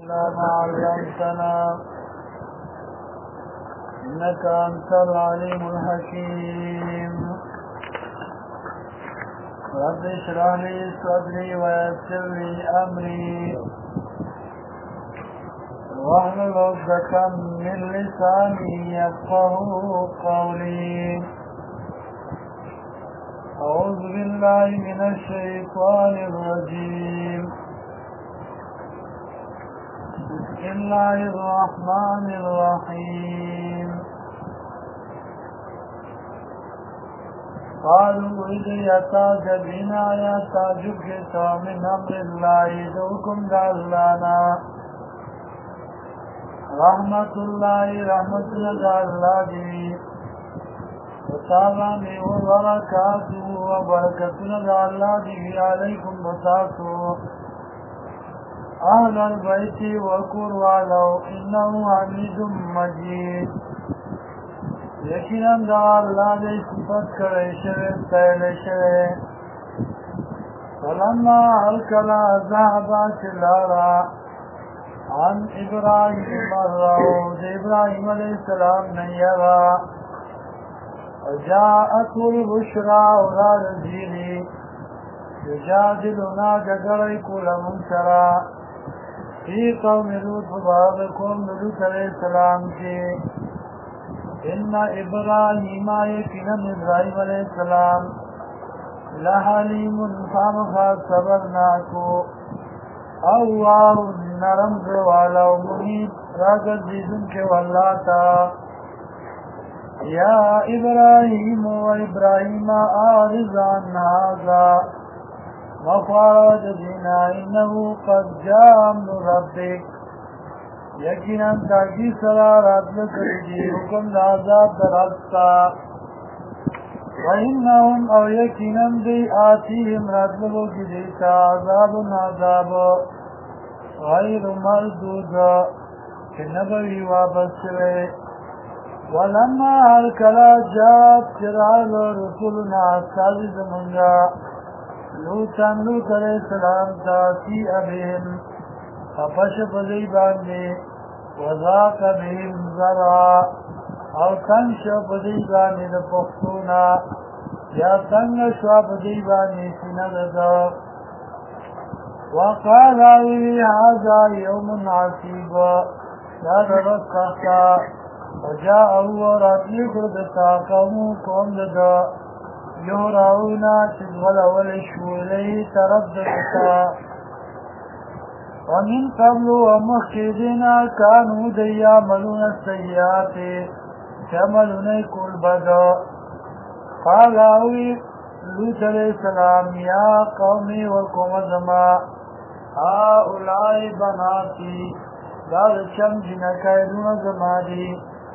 ما علمتنا إنك أنت العليم الحكيم. رب اشرح لي صدري ويسر لي أمري واحلل عقدة من لساني يفقهوا قولي. أعوذ بالله من الشيطان الرجيم. بسم الله الرحمن الرحيم. قالوا إذ يتعجبنا يتعجبك من أمر الله دوكم دعلانا رحمة الله رحمتنا دعلا وتابعني وبركاته وبركتنا دعلا عليكم بساطه أهل البيت وقروا إنه حميد مجيد. یقیناً دا اللہ دے صفت کرے شوے تیلے شوے فلما حلکلا ذہبا چلارا عن ابراہیم الرعود ابراہیم علیہ السلام نیرا وجاءت البشرى اولاد الزیری یجادلنا جگرئی کل منکرا فی قوم لوط فبارد قوم لوط علیہ السلام کے إن إبراهيم يكنا إبراهيم عليه السلام لحليم خامخا صبرناكو الله نرم زوالا ومنيب راجل جيزنك واللاتا يا إبراهيم وإبراهيم آرز عن هذا مخارج دينا إنه قد جاء أمر ربك یقیناً تاکی سرارات لکردی حکم لعذاب درستا وإنهم او یقیناً دی آتیهم راتلو کی دیتا عذاب غیر مردود کہ نبوی واپس شوے ولما حلکلا جات چرال رسولنا سازی زمانگا لوطان لوط علیہ السلام تاتی ابهم خفش بزی باندے وذاق بهم ذرا او تنگ شو بزی باندے دا پختونا یا تنگ شو بزی باندے سنددا وقال اوی هذا یوم عصیب یا درست تختا وجاءه راتلی کردتا قوم دا یهراؤنا چزول اول شولی طرف دتا ومن قبل ومخشدنا كانوا دي يعملون السيئات كملون كل بدا قال اوي لوط عليه السلام يا قومي وقوم زما هؤلاء بناتي دار الشمس نكايدون زمادي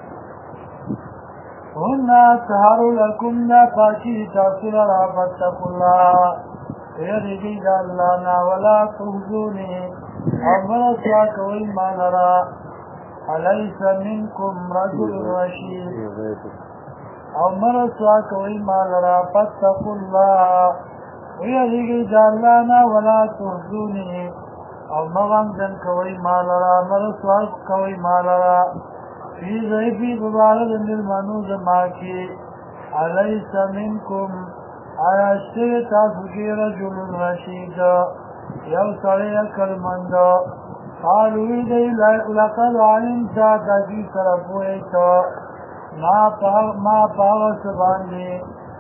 هن أطهر لكم لا فاكي تاثر لا فاتقوا الله يرجي الله ولا تخزوني امرت یا کوئی مالرا علیس منکم رجل رشید امرت یا کوئی مالرا فاتقوا اللہ ویدگی جالانا ولا تحزونی مغمدن کوئی مالرا امرت یا کوئی مالرا فی ضعیفی ببارد المنوز ماکی علیس منکم آیا شر تاسکی رجل رشید یو سڑی اکل مندو قالوی دی لقد علمتا تاکی سرپوئی تو ما پاغس باندی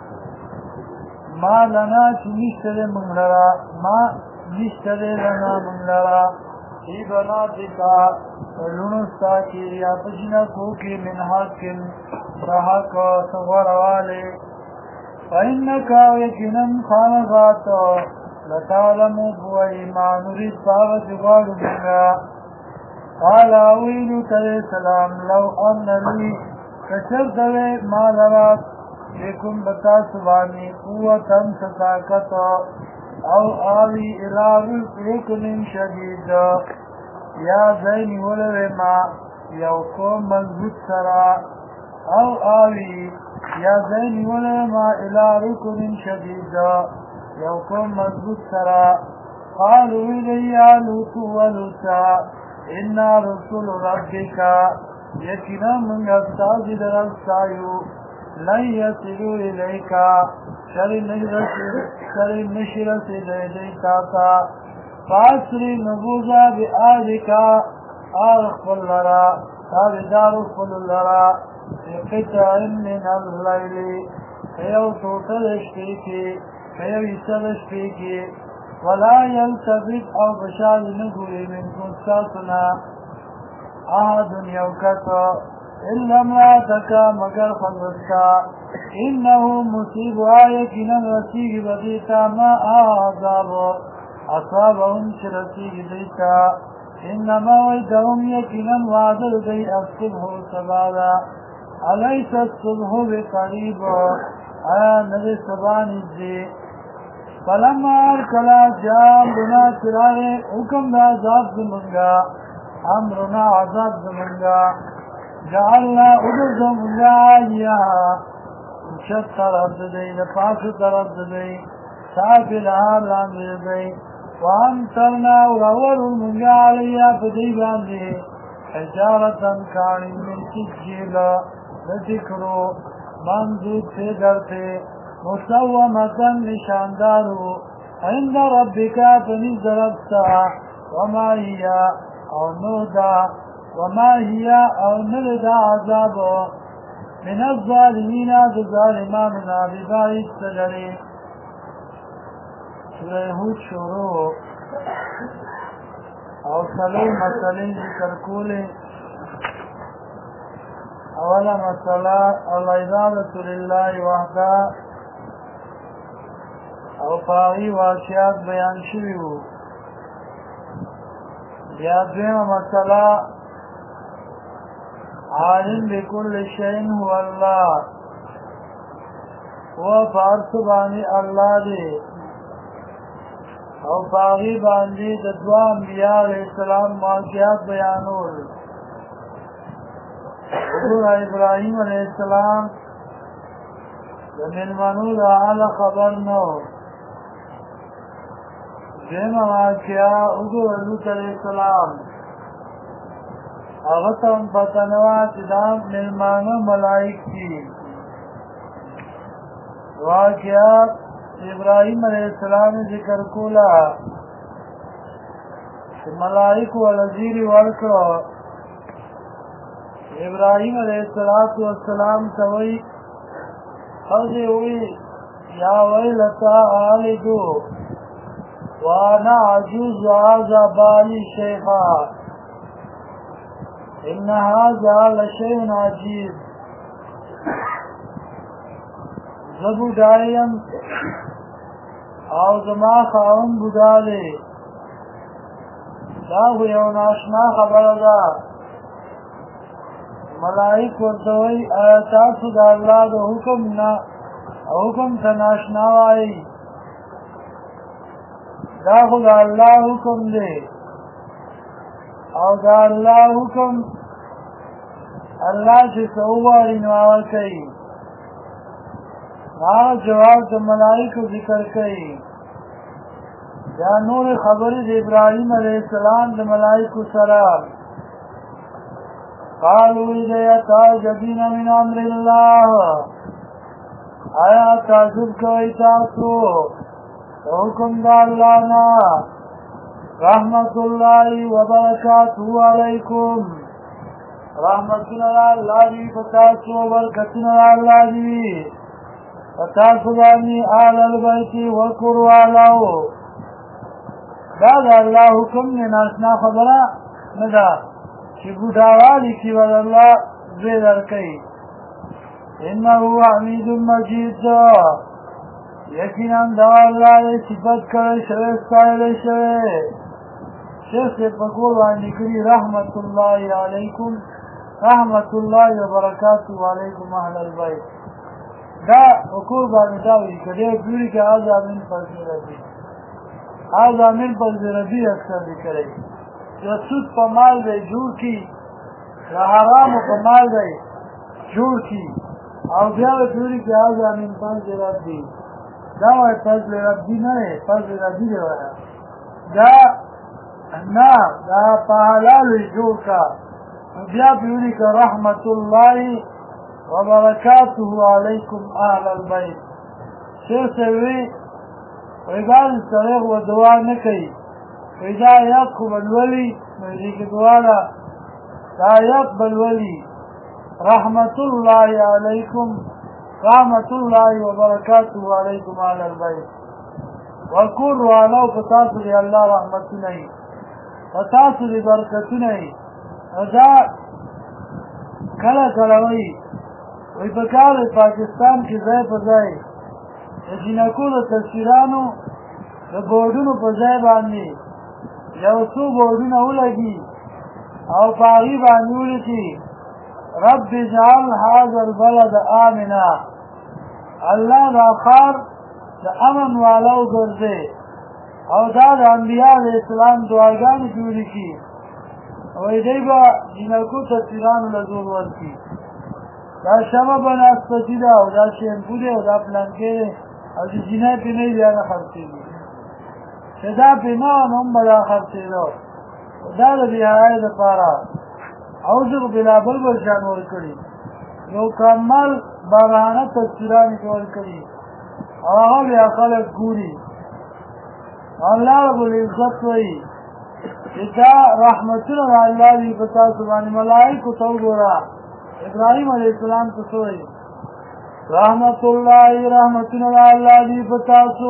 ما لنا چی نشتر منگلرا ما نشتر لنا منگلرا ای بناتکا لنستا کی یا پشنکو کی من حق رحق سغوروالی فإنکا یکنن خانغاتو لتعلموا بوئی ما نريد باغت غار منها قال اویلو علیہ السلام لو ان لی کچر دوے ما لرات لیکن بتا سبانی قوتا ستاکت او آوی الى رکن شدید یا زینی ولوے ما یو قوم مضبوط سرا او آوی یا زینی ولوے ما الى رکن شدید یو قوم مضبوط سرا قالوا إلي لوط ولوطا انا رسول ربک یقینا من استاذ درستایو لن یصلوا الیک شر نشر سیدی تاتا فاسری نبوزا بآلک آرخل لرا تابدار خل لرا قطع من اللیل فیو توتر اشپیکی فیو ایسر اشپیکی ولا يلتفت او بشار نگوی منکن ساتنا احد یوکتا الا امراتک مگر خلصتا انه مصیب آیکنا رسیگ بدیتا ما آعذاب اصابهم شرسیگ دیتا انما ویدهم یکنا وعدل دی الصبح سبادا علیس الصبح بقریب آیا نبی سبانی دی فلما ارکلا جام بنا چرائے حکم دا عذاب زمنگا امرنا عذاب زمنگا جعلنا ادر زمنگا آئیہا شد طرف دی لپاس طرف دی صافی لہار لاندی دی وامترنا ورور المنگا علیہ پدی باندی حجارتا کانی من سجیل لذکرو منزود سے درتے مسومتا نشاندارو عند ربک فنزد ربتا وما هي او نودا وما هي او نلدا عذاب من الظالمین ظالماننا بباعث سجری سورہ ہود شروع او سلو مسئلین ذکر کولے اولا مسئلہ العبادة للہ وحدہ او پاغی واقعات بیان شویو یا دویم مسئلہ عالم بكل شيء هو اللہ و فارس بانی اللہ دی او پاغی باندی ددوا انبیاء علیہ السلام واقعات بیانول حضور ابراہیم علیہ السلام من منو دا علا خبر نو دیمہ واقعا حضور علیہ السلام اغتم پتنوات دام ملمانو ملائک کی واقعات ابراہیم علیہ السلام ذکر کولا ملائک والعزیر ورکو ابراہیم علیہ السلام توئی خلقی ہوئی یا ویلتا آلدو وانا عجوز وعاذا بالی شیخا ان هذا لشيء عجیب زبو دائیم او زما خاون بوداله دا خو یو ناشنا خبره ده ملائک ورتوی آیا تاسو د الله د حکم ته ناشنا وایي دا خو د الله حکم دی او د الله حکم الله چې څه ووایي نو هغه کوي جواب د ملائکو ذکر کوي دا نور خبرې د ابراهیم علیه السلام د ملائکو سره قالوا تعجبین من امر الله آیا تعجب کوي تاسو حکم د الله نه رحمت الله وبرکاته علیکم رحمتنا الله دی پتاسو برکتنا الله دی پتاسو باندې آل البیت وکرو علاو دا الله حکم نه ناشنا خبره نه ده چې ګډاوالی کی ول الله زوی درکې انه حمید مجید یقینا دا الله صفات کړي شوی ستایل شوی شیخ په کول باندې کړي رحمت الله علیکم رحمت الله وبرکاته علیکم اهل البیت دا وکول باندې دا وی کړي دوی کې آزامین فضل ربی آزامین فضل ربی اکثر لیکلي رسول په مال دی جوړ کی حرام په مال دی جوړ کی او بیا دوی کې آزامین فضل ربی دا وای فضل ربی نه فضل ربی دی دا نه دا په حلالو یې جوړ کا بیا پې ولیکه رحمت الله وبرکاته علیکم اهل البیت شیخ صاحب وی بعضې سړی خو به دعا نه کوي وایي دا آیات خو به لولي نو دې کې دعا ده دا آیات به لولي رحمت الله علیکم رحمت الله وبرکاته علیکم اهل البیت وکور والو په تاسو دې الله رحمتونه وي په تاسو دې برکتونه وي دا کله کله وایي په کار پاکستان کې ځای په ځای د جینکو د تصویرانو د بورډونو په ځای باندې یو څو بورډونه ولګي او په هغې باندې ولیکي رب اجعل هذا البلد آمنا الله دا ښار د امن والا وګرځې او دا د انبیا د اسلام دعاګانې کې ولیکي وایي دی به جینکو تصویرانو له زور ورکړي دا شمه به ناسپتي ده او دا شیمپو دی او دا پلانکې دی او چې جینۍ پې نه وي بیا نه خرڅېږي چې دا پې نه وه نو هم به دا خرڅېده دا د بېحیایۍ دپاره او زه خو بلابل به شان ورکړي یو کمل بارانه تصویرانې کې ورکړي او هغه بیا خلک ګوري الله رب العزت وایي چې دا رحمتونه د الله دي په تاسو باندې ملایکو ته وګوره ابراهیم علیه السلام ته څه وایي رحمت الله رحمتونه د الله دي په تاسو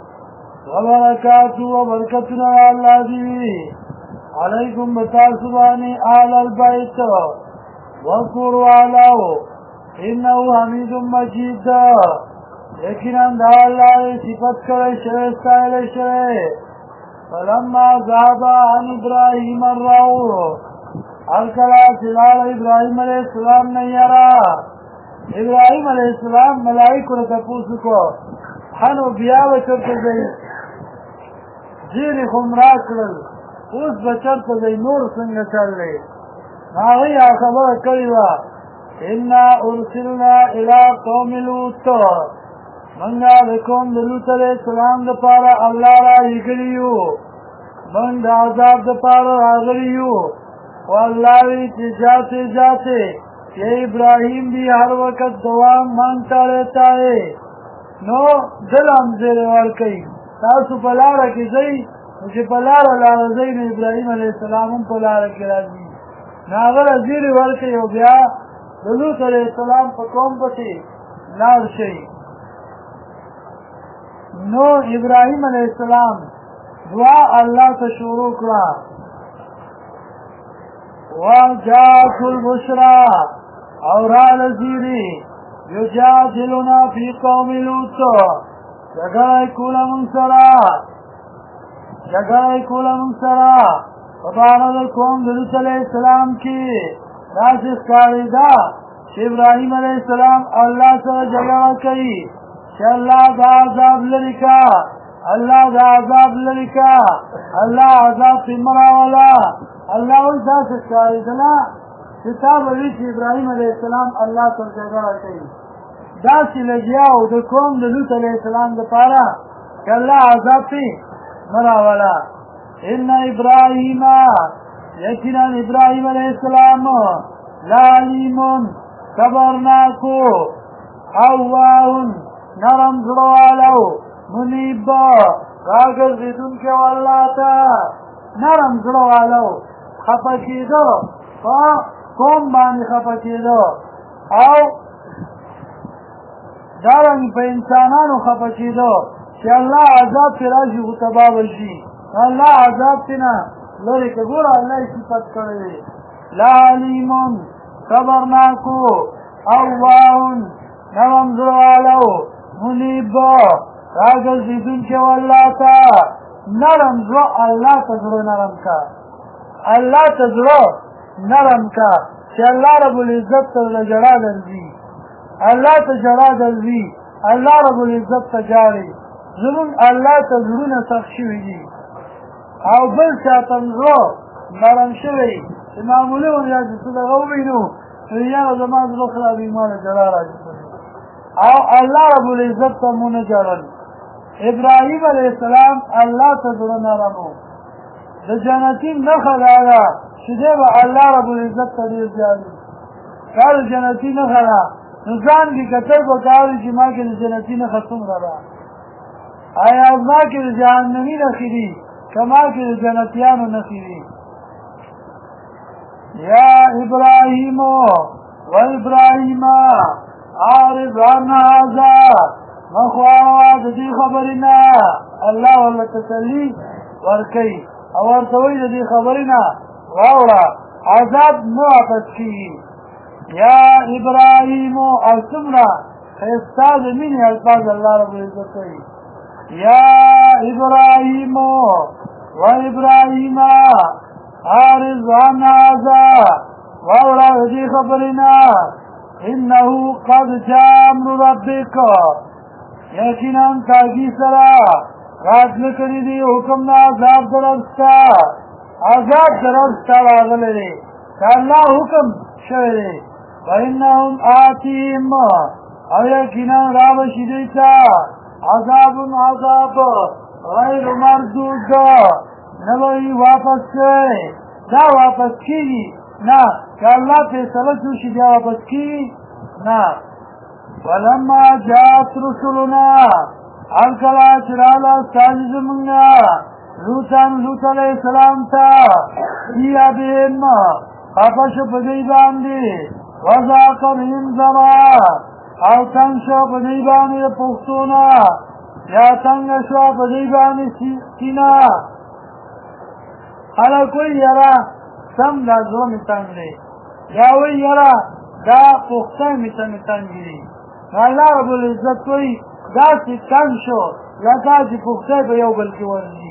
وبرکاتو وبرکتونه د الله دي علیکم بتاسو باندې اهل البیت وکور والو انه حمید مجید یقینا دا الله صفت کړی شوی ستایلی شوی فلما ذهب عن ابراهیم الروع هر کله چې لاړ ابراهیم علیه السلام نه یاره ابراهیم علیه السلام ملایکو نه تپوس وکړو ښه نو بیا به چېرته ځئ ځینې خو م راکړل اوس به چېرته ځئ نور څنګه چل دی نو هغوی هغه خبره کړې وه انا ارسلنا الى قوم لوط منګه د قوم د لوط علیه السلام دپاره الله رالېږلي یو موږ د عذاب دپاره راغلي یو و الله وی چې جاتے جاتے یہ ابراہیم بھی ہر وقت دعا مانگتا رہتا ہے نو دل هم زیر ورکوي تاسو په لاره کې ځئ نو چې په لاره ځئ نو ابراهیم علیه السلام هم په لاره کې راځي نو هغه له زیرې ورکوي او بیا د لوط علیه السلام په قوم پسې لاړ شئ نو ابراهیم علیه السلام دعا الله ته شروع کړه وجاءت البشرى اور الذي يجادلنا في قوم لوط جگہ کولا منصرا فبارد قوم لوط علیہ السلام کی راسخ کاریدا ابراہیم علیہ السلام اللہ سے جگہ کئی کہ اللہ دا عذاب لرکا اللہ دا عذاب لرکا اللہ عذاب في مراولا الله اوس داسې ښکارېدله چې تا به وي چې ابراهیم علیه السلام الله سره جګړه کوي داسې لګیا و د قوم د لوط علیه السلام دپاره که الله عذاب پې نه راوله ان ابراهیم یقینا ابراهیم علیه السلام لعلیم صبرناکو اواه نرم زړهوالی منیب راګرځېدونکی و الله ته نرم زړهوالی خفه کېده په قوم باندې خفه کېده او دارنګې په انسانانو خفه کېده چې الله عذاب پرې راشي خو تباه به شي الله عذاب پرې نه لرې که ګوره الله یې صفت کړی دی لا علیمون صبرناکو اواه نرم زړهوالی منیب راګرځېدونکی و الله ته نرم زړه الله ته زړه نرم کا الله ته زړه نرم کا چې الله رب العزت ته ژړا درځي الله ته ژړا درځي الله رب العزت ته ژاړي زمونږ الله ته زړونه سخت شوي دي او بل چاته زړه نرم شوی چې معمولي ونیا چې څه دغه ووینو نو یاره زما زړه خرابېږي ما له ژړا راځي او الله رب العزت ته مو نه ژړل ابراهیم علیه السلام الله ته زړه نرم و د جنتي نښه دا ده چې دی به الله رب العزت ته ډېر زیات وي دا د جنتي نښه ده نو ځان کې کتل پکار دي چې ما کې د جنتي نښه څومره ده آیا ما کې د جهنمي نښې دي که ما کې د جنتیانو نښې دي یا ابراهیم و ابراهیم عارض عن هذا مخواوا د دې خبرې نه الله ورله تسلي ورکوي او ورته وایي د دې خبرې نه واوړه عذاب نه واپس کېږي یا ابراهیم او څومره ښایسته د مینې الفاظ الله رب العزت کوي یا ابراهیم و ابراهیم عارض عن هذا واوړه د دې خبرې نه انه قد جاء امر ربک یقینا تاګي سره راتله کړي دي حکم نه عذاب درسته عذاب درسته راغلی دی دا الله حکم شوی دی وانهم آتیهم او یقینا رابشي دی ته عذاب غیر مردود نه به واپس کوي دا واپس کېږي نه که الله فیصله وشي بیا واپس کېږي نه ولما جاءت رسلنا هر کله چې راغله استازي زمونږ لوط علیه السلام ته سیه بهم خفه شو په دوی باندې وضاق بهم ذرعا او تنګ شو په دوی باندې د پښتو نه یا تنګه شوه په دوی باندې سینه خلک وایي یاره سم دا زړه مې تنګ دی یا وایي یاره دا پښتی مې تنګ دي الله رب العزت وایي داسې تنګ شو لکه چې پښتی په یو بل کې ورځي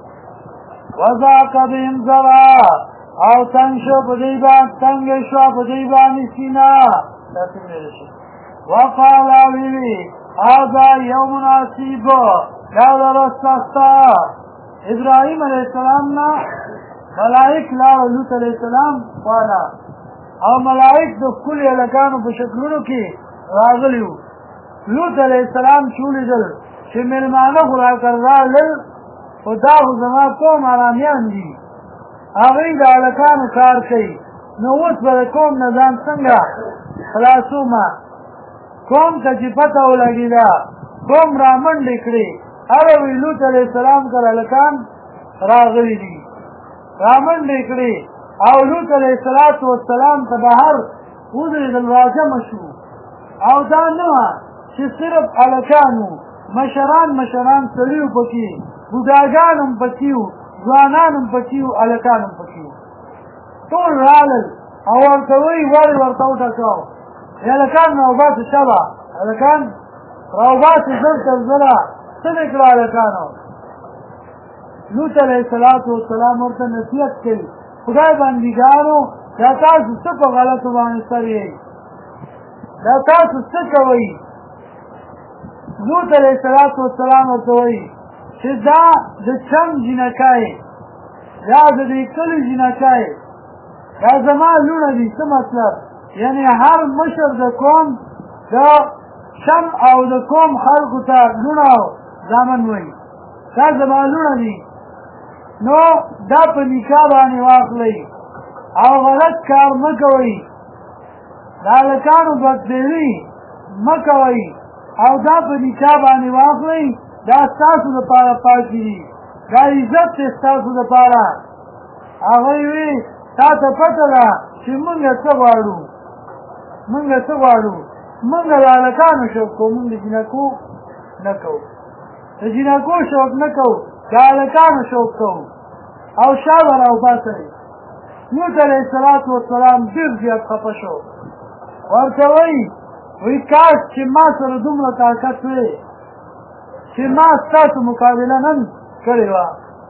وضاق بهم ذرعا او تنګ شو په دوی باندې تنګه شوه په دوی باندې سینه داسې ویلی شي وقال ویلي هذا یوم عصیب دا ورځ سخته ابراهیم علیه السلام نه ملائک لاړه لوط علیه السلام خواله او ملائک د ښکلي هلکانو په شکلونو کې راغلي وو لوط علیه السلام چې ولیدل چې مېلمانه خو راکړل خو دا خو زما قوم ارامیان دي هغوی د هلکانو کار کوي نو اوس به د قوم نه ځان څنګه خلاصومه قوم ته چې پته ولګېده قوم رامنډې کړې هغه وی لوط علیه السلام کره هلکان راغلي دي رامنډې کړې او لوط علیه السلام ته بهر ودرېدل راجمع شو او دا نه وه چې صرف هلکان وو مشران سړي وو پکې بوډاګان هم پکې وو ځوانان هم پکې وو هلکان هم پکې وو ټول رالل او ورته وایي ولې ورته وټکاو هلکان راوباسې شبه هلکان راوباسې زر تر زره څه دې کړه هلکانو لوط علیه السلام ورته نصیحت کوي خدای بندګانو دا تاسو څه په غلطو باندې سر یې دا تاسو څه کوئ لوط علیه السلام ورته وایي چې دا د چم جینکای یا د دې کلي جینکای دا زما لوڼه دي څه مطلب یعنی هر مشر د قوم د شم او د قوم خلکو ته لوڼه او زامن وایي دا زما لوڼه دي نو دا په نکاح باندې واخلئ او غلط کار مه کوئ د هلکانو بدبیري مه کوئ او دا په نکاح باندې واخلئ دا ستاسو دپاره پاکي دي دا عزت دی ستاسو دپاره هغوی وی تا ته پته ده چې مونږ څه غواړو مونږ د هلکانو شوق کوو مونږ د جینکو نه کوو د جینکو شوق نه کوو د هلکانو شوق کوو او شا به راوباسئ لوط علیه السلام ډېر زیات خفه شو ورته وی کاش چې ما سره دومره طاقت وی چې ما ستاسو مقابله نن کړې وه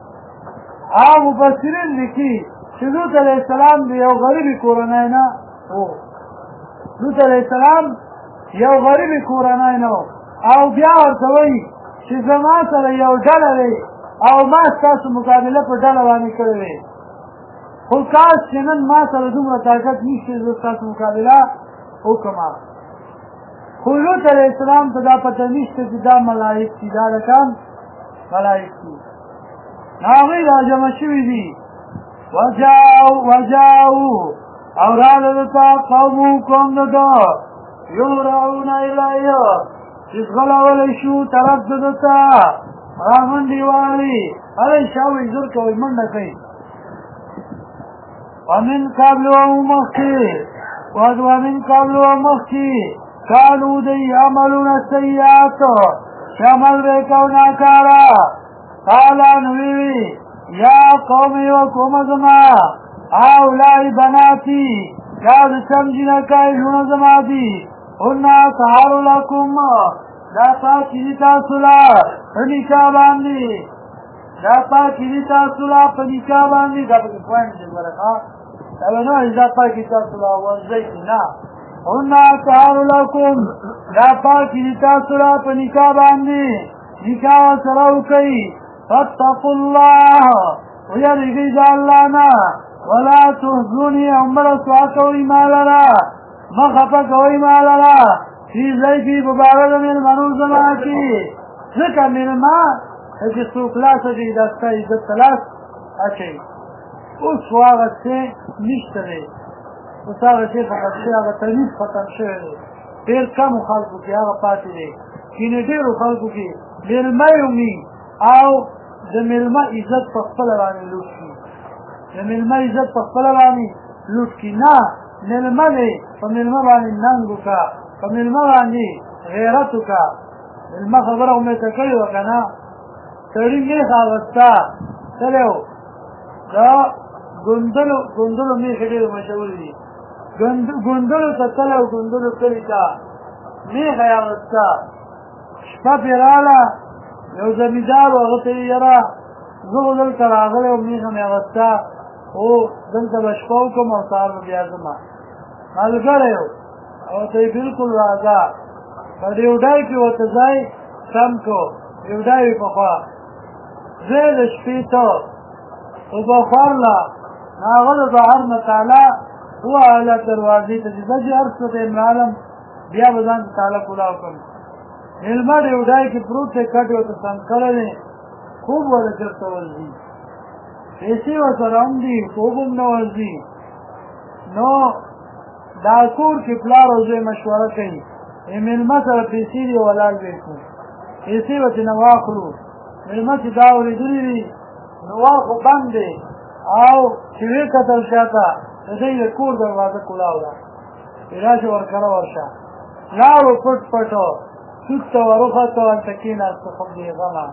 هغه مفسرین لیکي چې لوط علیه السلام د یو غریبې کورنۍ نه و لوط علیه السلام یو غریبې کورنۍ نه و او بیا ورته وایي چې زما سره یو ډله دی او ما ستاسو مقابله په ډله باندې کړې وې خو کاش چې نن ما سره دومره طاقت نشته زه ستاسو مقابله وکړم خو لوط علیه السلام ته دا پته نشته چې دا ملایک دي دا هلکان ملایک دي هغوی راجمع شوي دي وجاؤ او رالدتا قومو قوم دتا یهرعون الیه چیزغلولی شو طرف دتا رامن دیوالی علی شاوی زر کوئی منڈا کئی ومن قبل ومخی کانو دی عملون السیئات شامل بیکو ناکارا قالا نویوی یا قومی و قوم زما اولائی بناتی یاد سمجھنا کئی لون زما دی انہا سہارو لکم دا پاکی دیتا صلاح پنکا باندی دا پاکی دیتا صلاح پنکا باندی دا پاکی پوائنٹ جل برکا تبنو دا پاکی دیتا صلاح وزیتی نا انہا سہارو لکم دا پاکی دیتا صلاح پنکا باندی نکا سراو کئی فاتقوا الله ويرجي جعلنا ولا تهزوني عمر سواكوي مالنا مخفكوي مالنا في زيتي مبارد من المنوز معكي ذكر من الماء هذه السوق لا تجي دستا عزت ثلاث أشي وصواغت سي نشتري وصواغت سي فقط شيء اغا تنيس ختم شوه دير كم خلقو كي اغا پاتي دي كيني ديرو خلقو كي للماء يومي او د ملما عزت په خپل باندې لوټ کی د ملما عزت په خپل باندې لوټ کی نه ملما نه په ملما باندې ننګو کا په ملما باندې غیرت کا ملما خبره مې تکړه وکنه تړي نه خاوستا تلو دا ګوندلو می خېډه مشهور دي ګوندلو تلو ګوندلو کلی کا می خیاوستا شپه پیراله یو زمیدار وغته یرا زغه دلته راغله او میخه مې غستا او دلته بشپاو کوم او سار بیا زما ملګری او ته بالکل راځه په دې وډای کې وته ځای سم کو یو ډای په خوا زه د شپې ته او په خورلا هغه د بهر نه تعالی هو اعلی دروازې ته چې ارسه د عالم بیا بدن تعالی کولاو کوم علمه دی وډای کې پروت ته کټ وته سم کړل خوب ولا چرته ورځي پیسې وسره هم دي خوب هم نه ورځي نو دا کور کې پلار او زوی مشوره کوي علمه سره پیسې دی ولال وکړو پیسې وته نه واخلو علمه چې دا ورېدلې دي نو واخو باندې او چې کتل شاته دې له کور دروازه کولاوه راځي ورکړه ورشه لارو پټ پټو سوکتا ورخطو انتکین استخب دیغانا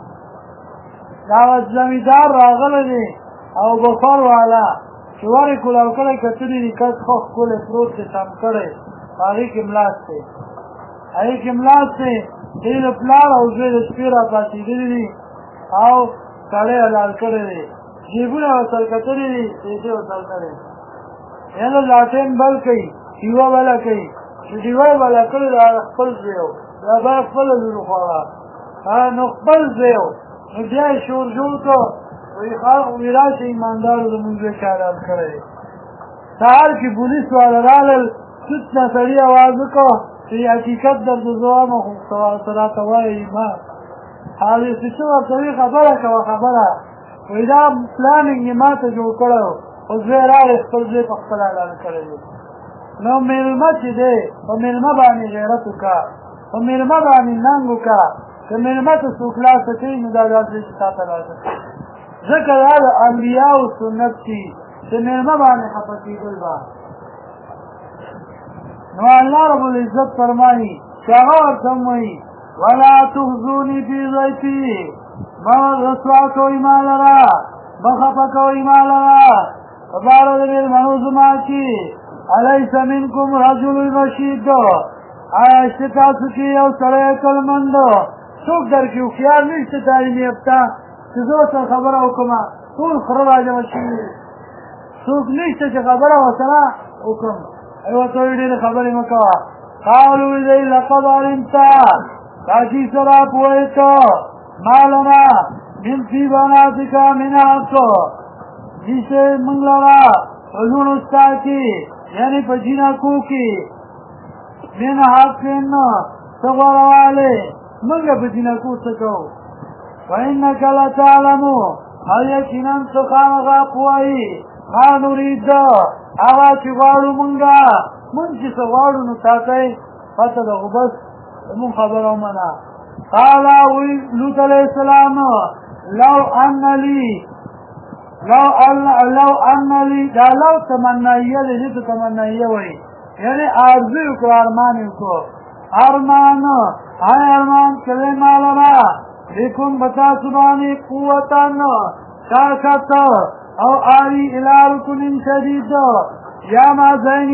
داوت زمیدار راغل دی او بخار والا چواری کلاو کلی کتلی دی کس خوخ کل پروت دی سم کرده آغی کملاس دی آغی کملاس دی دید پلار او زوید سپیرا پاسی دی او کڑی علال کرده دی جیبونه وصل کتلی دی دیده وصل کرده یعنی لاتین بل کئی دیوه بلا کئی چو دیوه بلا کرده دا خپل دیو دا با خپل زلو خواه نو خپل زیو نو بیای شور جور کو ویراش ایماندارو دا منزوی کارال کرده سهار کی پولیس والا رالل ستنا سری آوازو کو چی حقیقت در دزوام خوب سراتوائی ایمان حالی سچو ورطوی خبره کوا خبره ویدا پلاننگ ما تا جو کرو و زویرار اخپل زوی پا خپل علال کرده نو ملمه چی ده و ملمه بانی غیرتو که و ملمه بانی ننگو که که ملمه تا سوکلاسه چی ندادازی چتا تلاسه ذکر آل انبیاء و سنت چی چه ملمه بانی حفظی دل با نو اللہ رب العزت فرمانی شاغور سموئی ولا تخزونی فی ضیفی رسوا کوئی مالرا بخفا کوئی مالرا فبارد بالمنوز ماکی علیس منکم رجل رشید آیا اشتتا سکی او سرے کلمندو سوک در کی اخیار نیشت تعلیمی افتا چیزو سر خبر حکما طول خرب آجم شوی سوک نیشت چی خبر وصلا حکم ایو توی دیر خبری مکوا قالو ایدئی لقد علمتا تاکی سرا پوئیتو مالنا من فی بناتکا من حقو جیسے منگلرا حضور استاکی یعنی پا جینا کوکی من حق انو سغوروالے منگا پا جینا کو سکو وَإِنَّكَ لَتَعْلَمُ او یقینا څه خامخا پوهوي ما نرید هغه چې غواړو مونږ چې څه غواړو نو تاته پته ده خو بس مونږ خبره ومنه قال وی لوط علیه السلام لو ان لی دا لو تمنیه دی دې ته تمنیه وایي یعنی آرزو وکړو ارمان یې وکړو ارمان کله مالما لیکن بتا سبانی قوتن طاقت او آوی الى رکن شدید یا ما زینی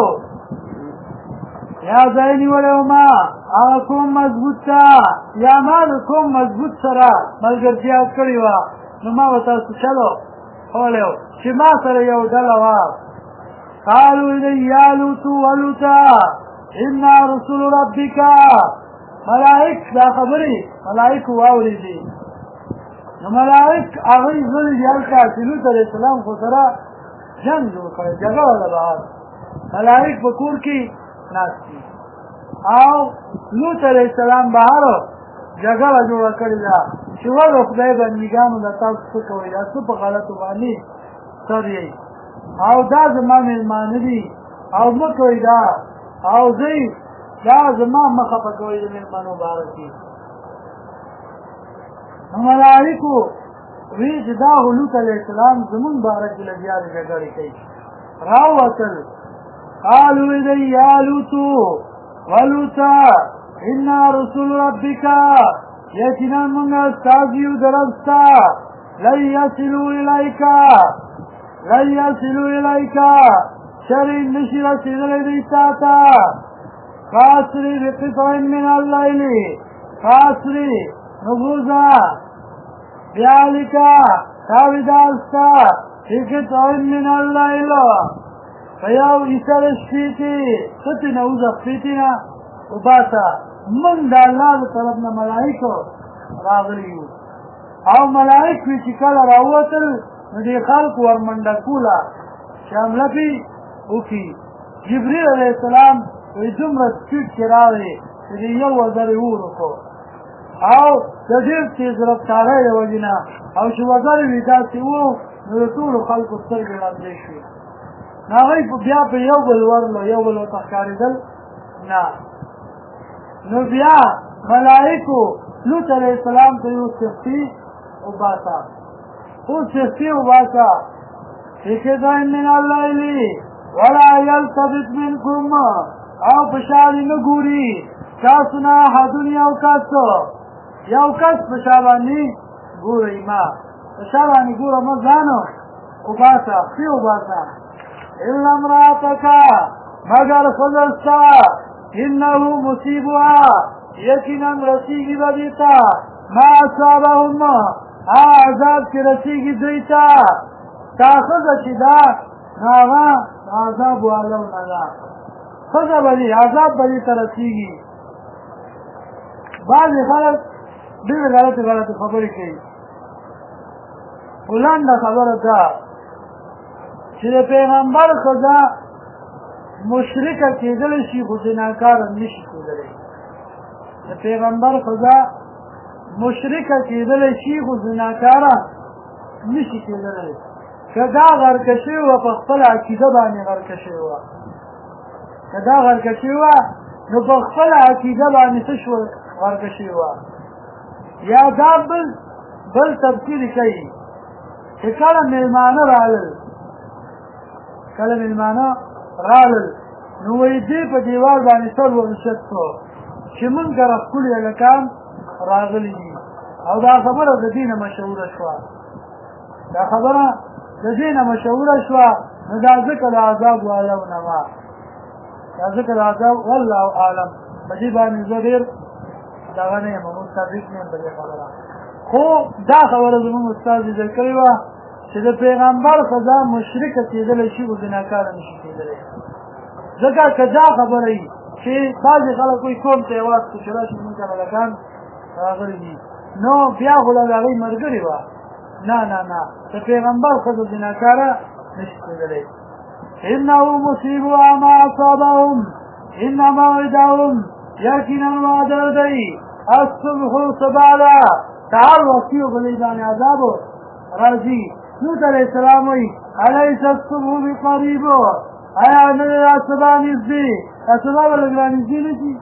ولیو ما آکم مضبوط تا یا ما لکم مضبوط سرا ملگرتیات کریوا نو ما بتاسو چلو خولیو چی ما سر یو دلوا قالو ایدی یا لوتو ولوتا انا رسول ربکا ملائک دا خبری ملائک واولی دی نو ملائک آغی ظلی دیالتا چی لوت علیہ السلام خسرا جنگ جو کرے جگہ والا بہار ملائک بکور کی ناستی او لوط علیہ السلام بہار جگہ جوړه کړی دا چې ورو خدای بندګانو د تاسو څه کوي یا څه په غلطو باندې سر یې او دا زما مېلمانه دي او مکوئ دا او زی دا زما مخه پکوئ د مېلمانو باره کې نو ملایکو وی چې دا لوط علیه السلام زمونږ باره کې لګیا دي جګړې کوي راووتل قالوا یا لوطو ولوطا انا رسول ربک یقینا موږ استازیو درستا لن یصلوا الیک شرین نشی رسیدلی دی تاتا فاسری بقطع من اللیل فاسری نبوزا بیالکا تاویداستا بقطع من اللیل فیو ایسر شفیتی ستی نوز اخفیتینا وباسا من دا اللہ دا طرفنا ملائکو راغلیو او ملائک وی چکل راوتل ندی خلق ورمندکولا شاملپی اوکی جبریل علیہ السلام وی دمرت سپیٹ کراوی ندی یو وزر اورو کو او تدیر تیز رفتاره وجنا او شو وزر وی داسی او ندی طول خلق سترگی رابدشوی ناغی بیا پی یو بل ورلو یو بل تخکاریدل نا نو بیا ملائکو لوط علیہ السلام ته یو سختی وباسا فکدائن من اللیل ولا یلتفت منکم او پشانی نگوری تاسونا حدون یو کس پشابانی گوری ما پشابانی گورا مزانو وباسا فی وباسا الا امراتکا مگر خزستا انہو مصیبها یقینا رسیگی بدیتا ما اصابهم عذاب کی رسیگی دویتا تاخذ چدا ناغا عذاب والو نگا خذ بدی عذاب بدی ترسیگی بعضی خلق دیر غلط خبری کئی اولان دا خبر دا چه پیغمبر خدا مشرک کېدل شي خو زناکار نشي کېدلی د پیغمبر خدا مشرک کېدل شي خو زناکار نشي کېدلی که دا غرقه شوې وه په خپله عقیده باندې غرقه شوې وه که دا غرقه شوې وه نو په خپله عقیده باندې څه شوه غرقه شوې وه یا دا بل تفسیر کوي چې کله مېلمانه رالل نو وی دی په دیوال باندې سر ورشت کو چې مونږ را خپل لکان راغلی دي او دا خبره د دینه مشهوره شوه نو دا ذکر عذاب والو نما دا ذکر عذاب والله عالم په دې باندې زبیر دغه نه مستفید نه بل خبره خو دا خبره زموږ استاد ذکر کړی و چې د پیغمبر خدا مشرک کېدل شي او زناکار نشي کېدلی ځکه که دا خبره وي چې بعضې خلک کوئی کوم ته یې واستو چې راشي مونږ ته ملکان راغلي دي نو بیا خو له هغوی ملګري وه نه د پیغمبر ښځو زناکاره نشي کېدلی انه مصیبها ما اصابهم ان موعدهم یقینا وعده دی الصبح سبا ده سهار وختي و په دې باندې عذاب راځي. لوط علیه السلام وایي الیس الصبح بقریب، آیا نه دی دا سبا نږدې؟ دا سبا به لږ رانږدې نه شي؟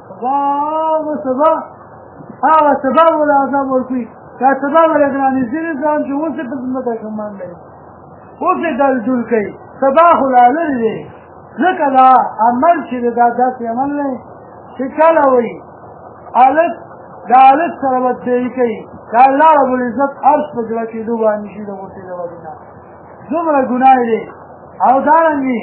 هغه سبا به له عذاب ورکوي. دا سبا به لږ رانږدې نه ځان چې اوس یې په ځمکه کې مان لري، اوس یې دلدل کوي. سبا خو لا لرې دی. ځکه دا عمل چې دی دا داسې عمل دی چې کله وایي هلک د هلک سره بدبیعي کوي، د الله رب العزت عرش په زړه کېدو باندې شي د غوسې د وجې نه. دومره ګناه دی. او دارنګې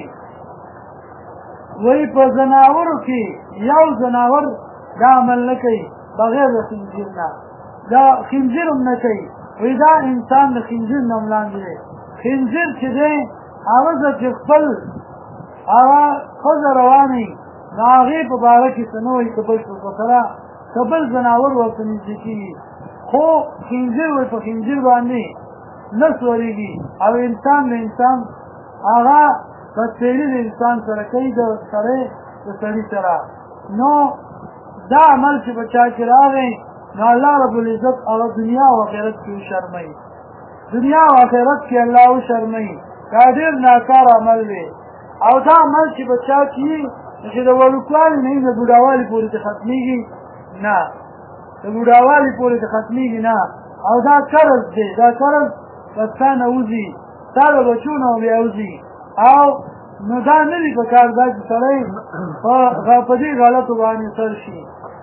وایي په ځناورو کې یو ځناور دا عمل نه کوي بغیر د خنزیر نه، دا خنزیر هم نه کوي. وایي دا انسان د خنزیر نه هم لاندې دی. خنزیر چې دی هغه زه چې خپل هغه ښځه روانې نو هغې په باره کې څه نه وایي که بشپړ په سره که بل ځناور ورته نږدې کېږي، خو خنزیر وایي په خنزیر باندې نه سورېږي. او انسان د انسان هغه بدفعلي د انسان سره کوي، د سړی د سړي سره. نو دا عمل چې په چا کې راغی نو الله رب العزت هغه دنیا او آخرت کې وشرموي، دنیا او آخرت کې الله وشرموي. دا ډېر ناکار عمل دی. او دا عمل چې په چا کې چې د وړوکوالي نه د بوډاوالي پورې ته ختمېږي نه، د بوډاوالي پورې ته ختمېږي نه. او دا قرض دی، دا قرض بس تا نه وځي، تا د بچو نه بیا وځي. او نو دا نه دي په کار دا چې سړی په دې غلطو باندې سر شي.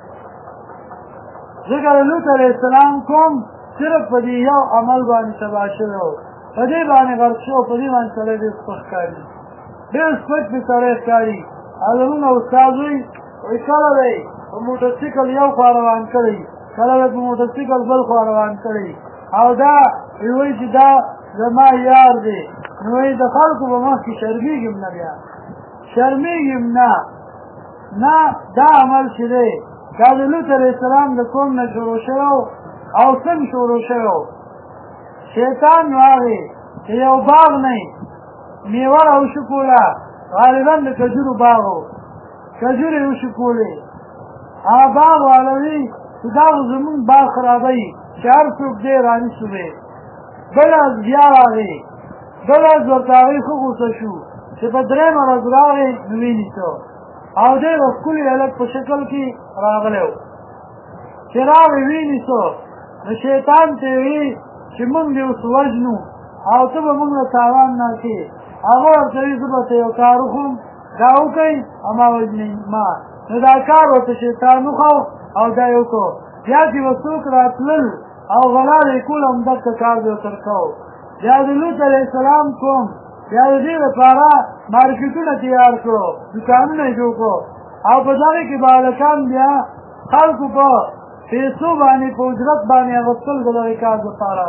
ځکه د لوط علیه السلام قوم صرف په دې یو عمل باندې تباه شوی و، په دې باندې غرق شو، په دې باندې سړی ډېر سپک ښکاري، ډېر سپک پې سړی ښکاري. او زمونږ استاد وایي کله دی په موټرسیکل یو خوا روان کړی، کله دی په موټرسیکل بل خوا روان کړی. او دا وایي چې دا زما یار دی. نو وایي د خلکو په مخ کې شرمېږم نه، بیا شرمېږم نه. دا عمل چې دی دا د لوط علیه السلام د قوم نه شروع شوی او څنګه شروع شوی؟ شیطان راغی چې یو باغ نه میوه راوشکوله، غالبا د کجورو باغ و، کجورې یې وشکولې. هغه باغ والا وایي چې دا خو زمونږ باغ خرابوي چې هر څوک دی رانیسو دی. بله ورځ بیا راغی، بله ورځ ورته هغوی ښه غوسه شو چې په درېیمه ورځ راغی نو وینیسه او دی د ښکلي هلک په شکل کې راغلی و. چې راغی وینیسه نو شیطان ته یې وایي چې موږ دې اوس وژنو او ته به موږ له تاوان نه کې. هغه ورته وایي زه به ته یو کار وکړم، دا وکئ او ما وژنئ ما. نو دا کار ورته شیطان وښو او دا یې وکړو. بیا چې به څوک راتلل او غلا یې کول همدغه کار به ورته کوو. بیا د لوط علیه السلام قوم بیا د دې لپاره مارکېټونه تیار کړو، دوکانونه یې جوړ کړو. او په دغې کې به هلکان بیا خلکو په پیسو باندې په اجرت باندې اغوستل د دغې کار لپاره.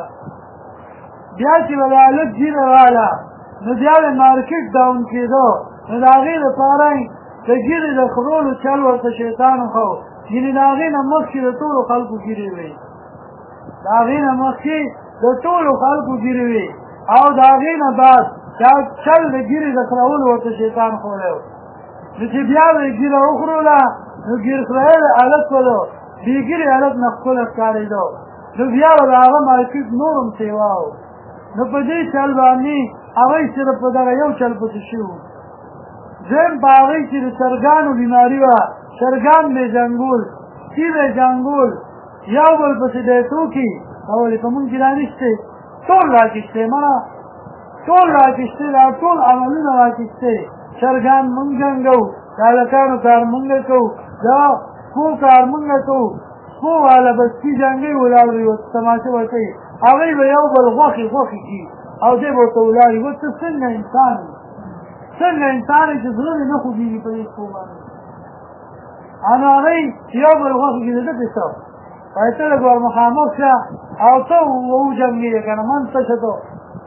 بیا چې به د هلک ږیره راغله نو بیا د مارکېټ ډاون کېدو، نو د هغې لپاره د ږیرې د خرولو چل ورته شیطان وښو. یعنې د هغې نه مخکې د ټولو خلکو ږیرې وې، د هغې نه مخکې د ټولو خلکو ږیرې وې. او د هغې نه بعد دا چل د ږیرې د خرولو ورته شیطان خوړی و. نو چې بیا به یې ږیره وخروله نو ږیر خرایل هلک ولو بې ږیرې هلک نه ښکلی ښکارېده. نو بیا به د هغه مارکېټ نور هم سیوا و. نو په دې چل باندې هغوی صرف په دغه یو چل پسې شوي وو. دویم په هغوی چې د چرګانو بیماري وه، چرګان بې جنګول، سپي بې جنګول، یو بل پسې دی ټوکي کولې. په مونږ کې دا نشته، ټول را کېشتی مړه، ټول را کېشتی، دا ټول عملونه را کېشتی. چرګان مونږ جنګو، د هلکانو کار مونږه کوو، دا سپو کار مونږه کوو. سپو والا به سپي جنګوي ولاړ وي ورته تماشه به کوي، هغوی به یو بل غوښې کړي او دی به ورته ولاړ وي. اوس ته څنګه انسان یې، څنګه انسان یې چې زړه دې نه خوږېږي په دې سپو باندې. نو هغوی چې یو بل غوښې کړي ده څه وایي ته لږ ور مخامخ شه او ته وجنګېږې که نه من څه شه ته.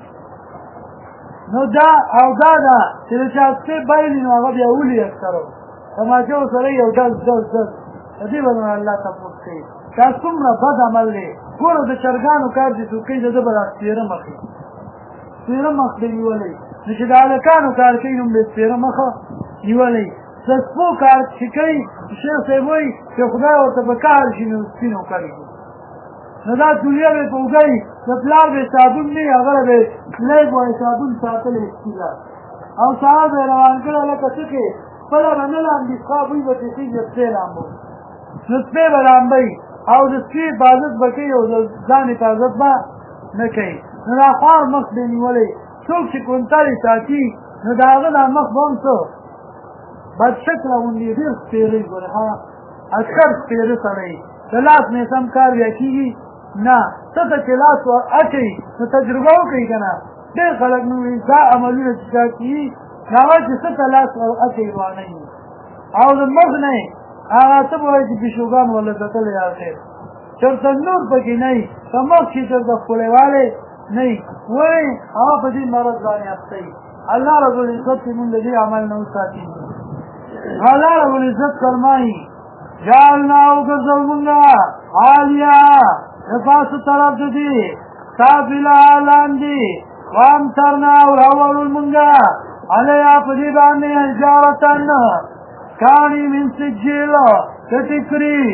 نو دا او دا ده چې د چا سپی بایلي نو هغه بیا ولي اکثره تماشه ورسره یو ډز ډز ډز په دې به نو الله تپوس کوي. دا څومره بد عمل دی. ګوره د چرګانو کار چې څوک کوي د ده به را سپېره مخ وي، سپېره مخ به نیولی. نو چې د هلکانو کار کوي نو به سپېره مخه نیولی. د سپو کار چې کوي شیخ صاحب وایي چې خدای ورته په کار شي نو سپینو کوي، نو دا دنیا به په وګړي د پلار به صابون نه هغه به لږ وای صابون ساتلې کیږي او صاحب روان کړه لکه څه کې خپل باندې لاندې صابوي به چې یې لامبو نو سپه لامبي او د سپي عبادت وکړي او ځان حفاظت به نه کوي نو دا خو مخ دې نیولې څوک چې کونتالي ساتي نو دا هغه د مخ باندې څه بد شکل ونی ډېر سپېرې ګوره ها اکثر سپېرې سره د لاس نه سم کار وکړي نه ته چې لاس اچي نو تجربه وکړي کنه ډېر خلک نو دا عملونه چې کوي هغه چې څه لاس اچي وانه او د مخ نه هغه ته وایي چې بشوګان ولا دتل یاته چرته نور پکې نه سمو چې د خپلواله نه وای هغه په دې مرض باندې اخته الله رب العزت موږ دې عمل نه وساتي الله رب العزت فرمایي جعلنا وغزلنا عالیا نفاس طرف دې سافلا لاندې وامترنا ورول المنگا علیا په دې باندې حجارتن کانی من سجیل کټکری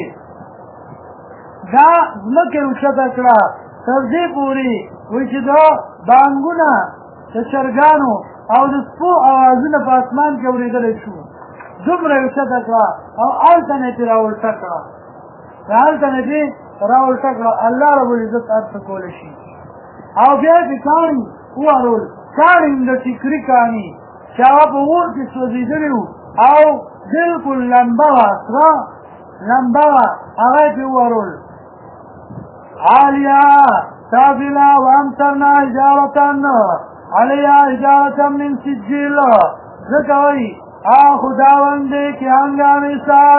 دا مکه وشته کړه تر دې پوری وای چې دا بانګونه د چرګانو او د سپو اوازونه په اسمان کې اورېدل شو دومره وشته کړه او الټنیټ راولټه کړه راولټه کړه الله رب العزت ارته کول شي او بیا دې کانی وارول کانی د ټیکری کانی چې هغه په ور کې سوځېدلی او بالکل لمبه هغه دې وارول عالیا سافلا وامترنا حجارتن علیا حجارة من سجیل ذکوی خداوندے کے ہنگامی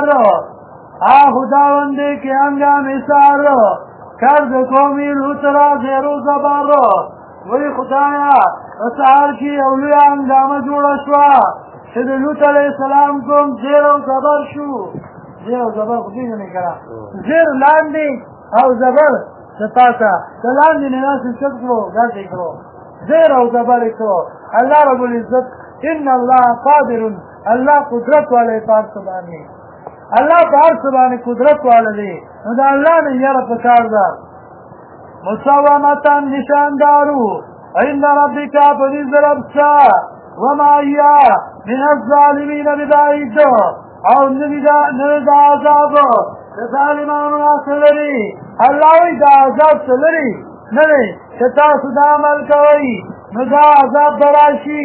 سار کرد قومی لوترا زیرو زبر وی خدایا اسعار کی اولیاء ہنگام جوڑا شوا شد لوت علیہ السلام کم زیرو زبر شو زیرو زبر خودی نہیں کرا زیر لاندی او زبر ستاسا لاندی نناسی شد کرو گردی کرو زیر او زبر کرو اللہ رب العزت ان اللہ قادر اللہ قدرت والے پار سبانی اللہ پار سبانی قدرت والے دے دا اللہ نے یار پکار دا مساوامتان نشاندارو عند ربک پدیز ربسا وما یا من الظالمین بدائید او نویدا عذاب ظالمان آسلری اللہ وی دا عذاب سلری نوی چتا صدا عمل کوئی نو دا عذاب براشی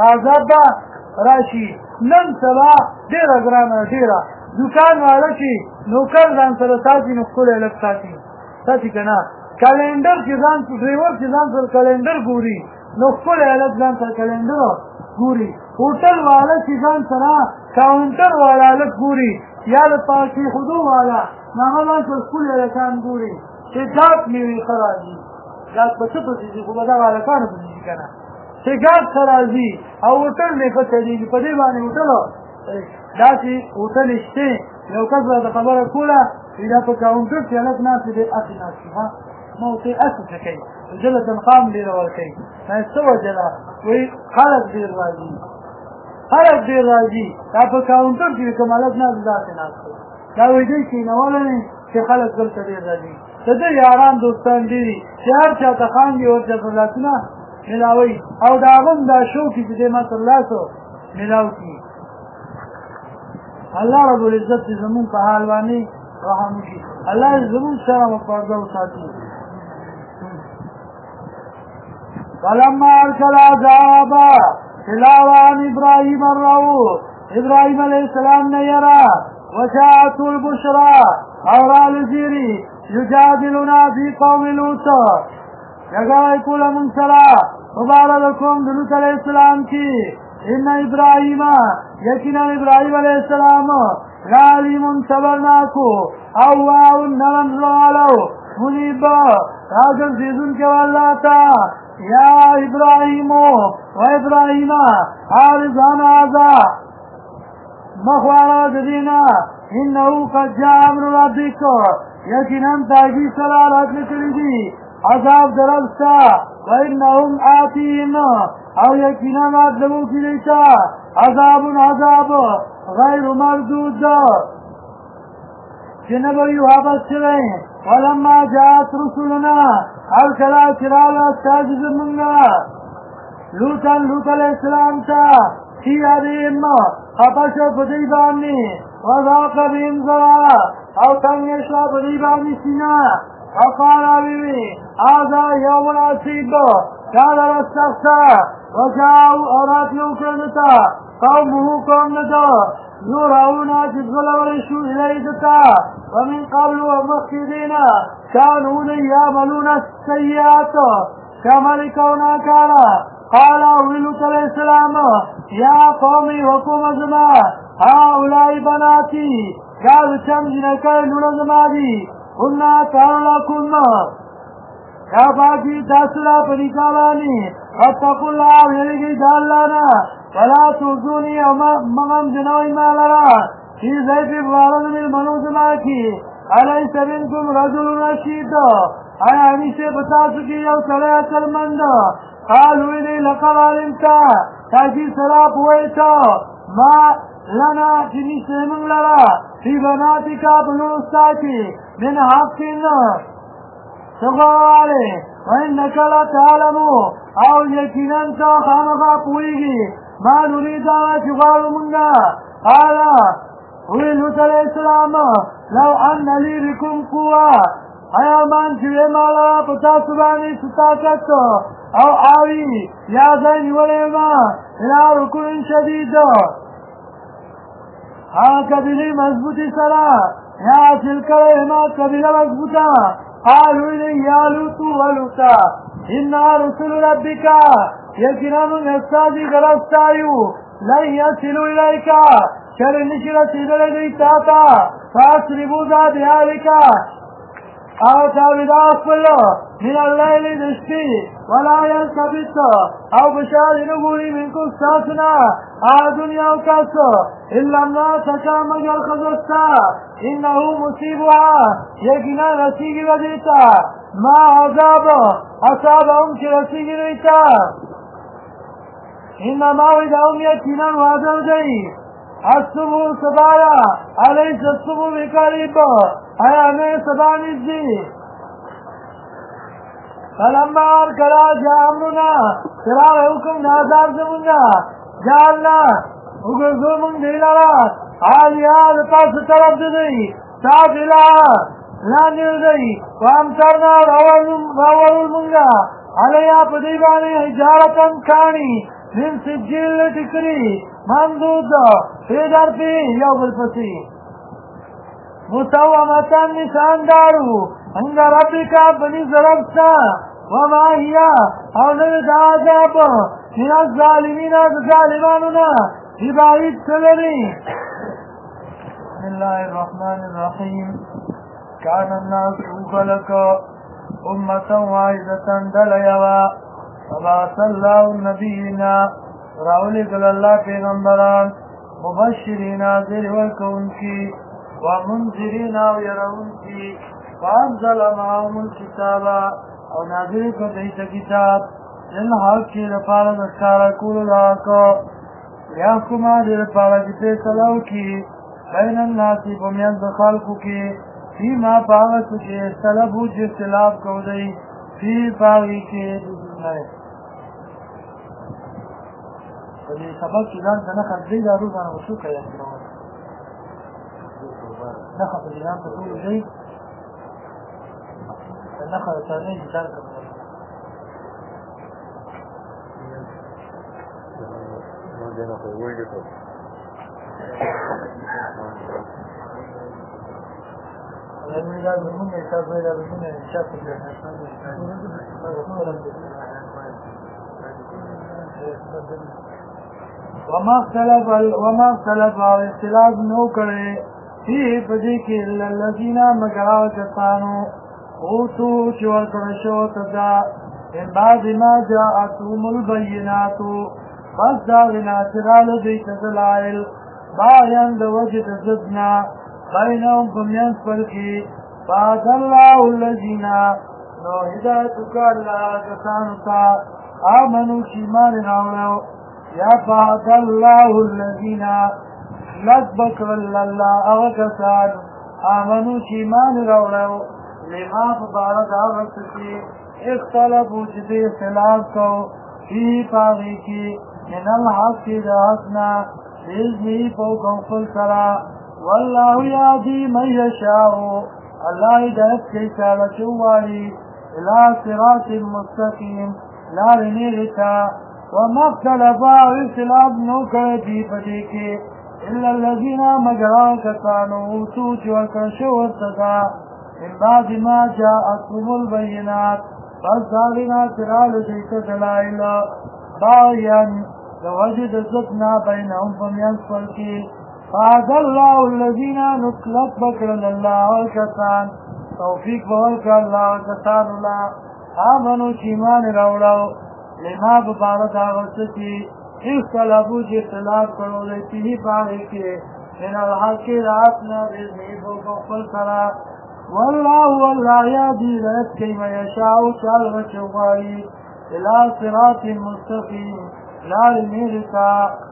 نن سبا ډیره ګرانه ډیره دکان والا چې نوکر ځان سره ساتي نو ښکلی لږ ساتي که نه کلنډر چې ځان ډریور چې ځان سره کلنډر ګوري نو ښکلی هلک ځان سره کلنډر ګوري هوټل والا چې ځان سره کاونټر والا هلک ګوري یا د پاکې خودو والا نو هغه ځان سره ښکلي هلکان ګوري چې ګاټ مې وي ښه راځي ګاټ په څه پسې ځي خو به دغه هلکانو پسې ځي که نه چې ګاټ ښه راځي او هوټل مې ښه چلېږي په دې باندې هوټل داسې هوټل شته یو کس راته خبره کوله چې دا په کاونټر چې هلک ناست دی هسې ناست وي ها ما ورته ویل هسې څه کوي زه له تنخوا هم ډېره ورکوي څه وجه ده وایي خلک ډېر راځي دا په کاونټر کې کوم هلک ناست دی داسې ناست دی دا وایي دی کېنولی نه چې خلک دلته ډېر راځي د ده یاران دوستان ډېري چې هر چا ته خاندي ورته لاسونه ملاوي او دا هم دا شوقي چې دی ما تر لاسو ملاو کړي الله رب العزت زمون په حال باندې رحم وکړي الله زمون سره پرده وساتي ولما ارسل عذاب تلاوان ابراهيم الرؤوف ابراهيم عليه السلام نے یرا وجاءت البشرى اور الذری یجادلنا فی قوم لوط یگای کول من سرا مبارکم لوط علیہ السلام کی ان ابراہیم یقینا ابراہیم علیہ السلام لعلیم صبرناکو اوواو نرم زوالو منیب راجل زیدن کے واللہ تا یا ابراہیم و ابراہیم حارضان آزا مخوارا دینا انہو قد جا امر ربک یقینا تاگی سلالات نکلی دی عذاب دربستا وانہم آتین او یقینا مطلبو کی دیتا عذاب غیر مردود جنبوی حابت شوئے ولما جاءت رسلنا الكلا چرالا استاجز منگا لوط علیہ السلام تا فی عدیم خپش بدیبانی وذاق بهم ذرا او تنگشوا بدیبانی سینا وقالا بیوی آذا یوم العصیب کالا رستخصا وجاو اورات یوکرنتا قومه قوم ندا يرون جزل ورشوا إليدتا ومن قبل ومخذين كانوا يعملون السيئات كما لكونا كان قال أولوك عليه السلام يا قومي وقوم زمان هؤلاء بناتي قال شمجنا كينون زماني قلنا كان لكم يا باقي تاسلا فريقالاني واتقوا الله ويريقي دالانا ولا تؤذوني ومغم جنوي مالرا في زيف بارض المنوز ماكي أليس منكم رجل رشيد أنا همیشه بتاسو کی یو سره کلمند قالوا إلي لقد علمت تاكي سراب ويتا ما لنا جنیشه من لرا في بناتك بنوستاكي من حقنا سغالي وإنك لا تعلم أو يكينا خامقا قويگي ما نريد أن تغار منا قال ويلوط عليه السلام لو أن لي بكم قوة حيامان شوئے مالا پتا سبانی ستاکت او آوی یا زین ولیما الى رکن شدید قبیلی مضبوطی سرا یا تلکرہما قبیل مضبوطا قالوا إلي يا لوط ولوطا إنا رسل ربك يكنا من أستاذي غرفتايو لن يصلوا إليك شر نشرة إلي تاتا فأسربوا ذات بهالك أو تابدا أقبل من الليل دشتي ولا يلتبت أو بشار نقولي منكم ساسنا دنيا وكاسو إلا امرأتك مجر خزستا إنه مصيبها يكنا رسيق وديتا ما عذاب أصابهم كرسيق ريتا إنما وعدهم يكنا وعدل جي الصبح سبايا أليس الصبح بقريب أيا میں سبانی جی فلما ارکلا جا امرنا سراغ حکم نازار زمونگا جالنا اگرزو منگ دیلارا آلیاد پاس طرف دی سافلا لانیل دی وامترنا راول منگا علیا پدیبانی حجارتن کانی من سجیل تکری مندود پیدر پی یو بالپسی مسومتن نشاندارو عند ربك بني زربتا وما هي أولد عذاب من الظالمين الظالماننا ببعيد سلري بسم الله الرحمن الرحيم كان الناس خلق أمة واحدة دليوا فبعث الله النبيين راولك الله پیغمبران مبشرين ذر والكونكي ومنذرين ويرونكي وانزل معهم الكتاب او نازل کو دیت کتاب الحق کی رفارت اشکارا کول الحق لیحکما دی رفارت فیصلو کی بین الناسی بمیند خلقو کی فی ما پاوتو کی اختلافو جی اختلاف کو دی فی پاوی کی نئے فلی سبب چیزان تنخد دی دارو زانا وشو کیا نخد دیان تطول دی نخد تاني جدار كبير ما جانا في وجهه لأنه إذا بمنا يشاف إذا بمنا يشاف وما اختلف اختلاف نو کرے فيه فديك إلا الذين مقراوا كتانوا اوتو چور کرشو تدا من بعد ما جاءتهم البينات پس داغنا چرال دیت دلائل باین دوجد زدنا بینهم بمینس پلکی فاد اللہ الذین نو ہدایتک اللہ کسانتا آمنوا شیمان راولو یا فاد اللہ الذین لذبک اللہ اغکسان آمنوا شیمان راولو لما ببارد آغت کی اختلفو چدی اختلاف کو فی پاغی کی من الحق کی دہتنا بإذنی پوکم قل سرا واللہ یادی من یشاؤ اللہ ہدایت کی چالچوالی الى صراط مستقیم لار نیغتا وما اختلفا اختلاف نوکر دی پدی کی إلا الذين مجرى كانوا أوتوا وكشوا ارتدى من بعد ما جاءتهم البينات فالظالمات ترال شيك دلائل باغيا لوجد زدنا بينهم فمينصر كي فعد الله الذين نطلق بكرا الله والكسان توفيق بولك الله والكسان الله آمنوا شيمان رولو لما ببارد آغرسكي اختلافو چی اختلاف کرو لیتی ہی پاگے کے من الحق راتنا بزنی بوکو قل سرا واللہ یادی رت کی من یشاؤ چال بچوائی الى صراط مستقیم لار میرتا